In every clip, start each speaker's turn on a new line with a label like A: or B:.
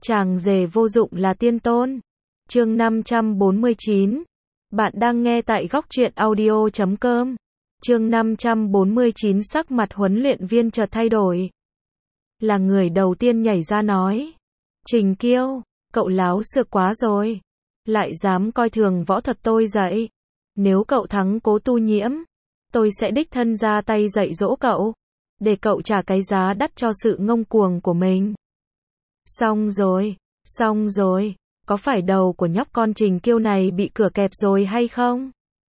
A: Chàng rể vô dụng là tiên tôn. Chương 549. Bạn đang nghe tại Góc Truyện Audio.com. Chương 549 sắc mặt huấn luyện viên chợt thay đổi. Là người đầu tiên nhảy ra nói. Trình Kiêu, cậu láo xược quá rồi. Lại dám coi thường võ thuật tôi dạy. Nếu cậu thắng Cố Tu Nhiễm, tôi sẽ đích thân ra tay dạy dỗ cậu. Để cậu trả cái giá đắt cho sự ngông cuồng của mình. Xong rồi, có phải đầu của nhóc con Trình Kiêu này bị cửa kẹp rồi hay không?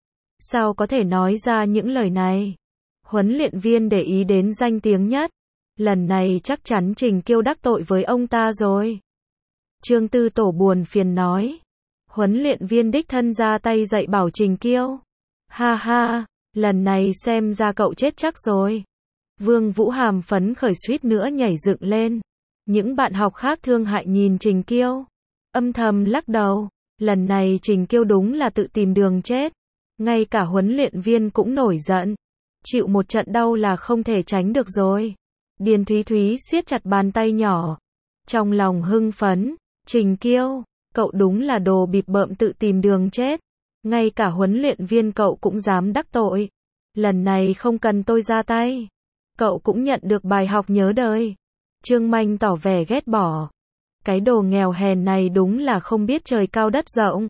A: Sao có thể nói ra những lời này? Huấn luyện viên để ý đến danh tiếng nhất. Lần này chắc chắn Trình Kiêu đắc tội với ông ta rồi. Trương Tư Tổ buồn phiền nói. Huấn luyện viên đích thân ra tay dạy bảo Trình Kiêu. Ha ha, lần này xem ra cậu chết chắc rồi. Vương Vũ Hàm phấn khởi suýt nữa nhảy dựng lên. Những bạn học khác thương hại nhìn Trình Kiêu, âm thầm lắc đầu. Lần này Trình Kiêu đúng là tự tìm đường chết. Ngay cả huấn luyện viên cũng nổi giận. Chịu một trận đau là không thể tránh được rồi. Điền Thúy Thúy siết chặt bàn tay nhỏ. Trong lòng hưng phấn. Trình Kiêu, cậu đúng là đồ bịp bợm tự tìm đường chết. Ngay cả huấn luyện viên cậu cũng dám đắc tội. Lần này không cần tôi ra tay. Cậu cũng nhận được bài học nhớ đời. Trương Manh tỏ vẻ ghét bỏ. Cái đồ nghèo hèn này đúng là không biết trời cao đất rộng.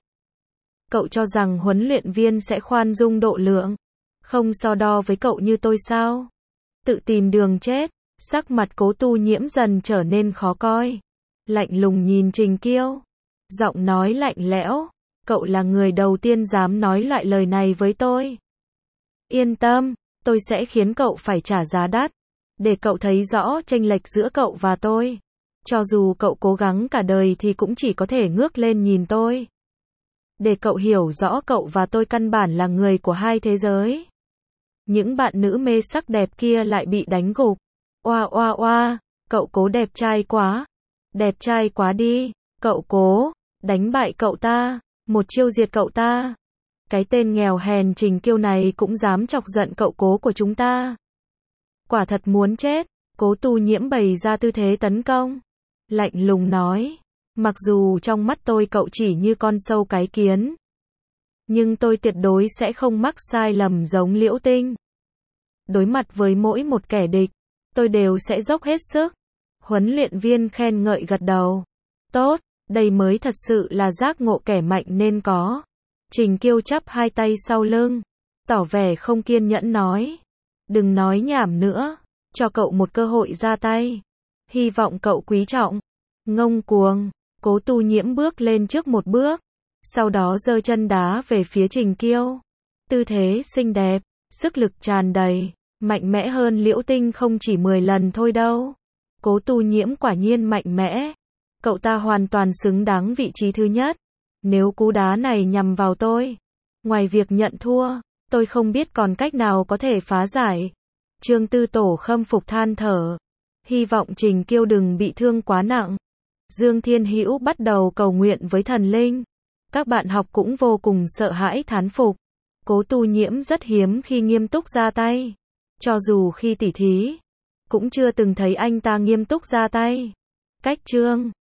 A: Cậu cho rằng huấn luyện viên sẽ khoan dung độ lượng, không so đo với cậu như tôi sao? Tự tìm đường chết. Sắc mặt Cố Tu Nhiễm dần trở nên khó coi. Lạnh lùng nhìn Trình Kiêu. Giọng nói lạnh lẽo. Cậu là người đầu tiên dám nói loại lời này với tôi. Yên tâm, tôi sẽ khiến cậu phải trả giá đắt. Để cậu thấy rõ chênh lệch giữa cậu và tôi. Cho dù cậu cố gắng cả đời thì cũng chỉ có thể ngước lên nhìn tôi. Để cậu hiểu rõ cậu và tôi căn bản là người của hai thế giới. Những bạn nữ mê sắc đẹp kia lại bị đánh gục. Oa oa oa, cậu Cố đẹp trai quá. Đẹp trai quá đi, cậu Cố, đánh bại cậu ta, một chiêu diệt cậu ta. Cái tên nghèo hèn Trình Kiêu này cũng dám chọc giận cậu Cố của chúng ta. Quả thật muốn chết. Cố Tu Nhiễm bày ra tư thế tấn công. Lạnh lùng nói. Mặc dù trong mắt tôi cậu chỉ như con sâu cái kiến. Nhưng tôi tuyệt đối sẽ không mắc sai lầm giống Liễu Tinh. Đối mặt với mỗi một kẻ địch, tôi đều sẽ dốc hết sức. Huấn luyện viên khen ngợi gật đầu. Tốt, đây mới thật sự là giác ngộ kẻ mạnh nên có. Trình Kiêu chắp hai tay sau lưng, tỏ vẻ không kiên nhẫn nói. Đừng nói nhảm nữa, cho cậu một cơ hội ra tay. Hy vọng cậu quý trọng. Ngông cuồng. Cố Tu Nhiễm bước lên trước một bước, sau đó giơ chân đá về phía Trình Kiêu. Tư thế xinh đẹp, sức lực tràn đầy, mạnh mẽ hơn Liễu Tinh không chỉ 10 lần thôi đâu. Cố Tu Nhiễm quả nhiên mạnh mẽ. Cậu ta hoàn toàn xứng đáng vị trí thứ nhất. Nếu cú đá này nhằm vào tôi, ngoài việc nhận thua, tôi không biết còn cách nào có thể phá giải. Trương Tư Tổ khâm phục than thở. Hy vọng Trình Kiêu đừng bị thương quá nặng. Dương Thiên Hữu bắt đầu cầu nguyện với thần linh. Các bạn học cũng vô cùng sợ hãi thán phục. Cố Tu Nhiễm rất hiếm khi nghiêm túc ra tay. Cho dù khi tỉ thí, cũng chưa từng thấy anh ta nghiêm túc ra tay. Cách chương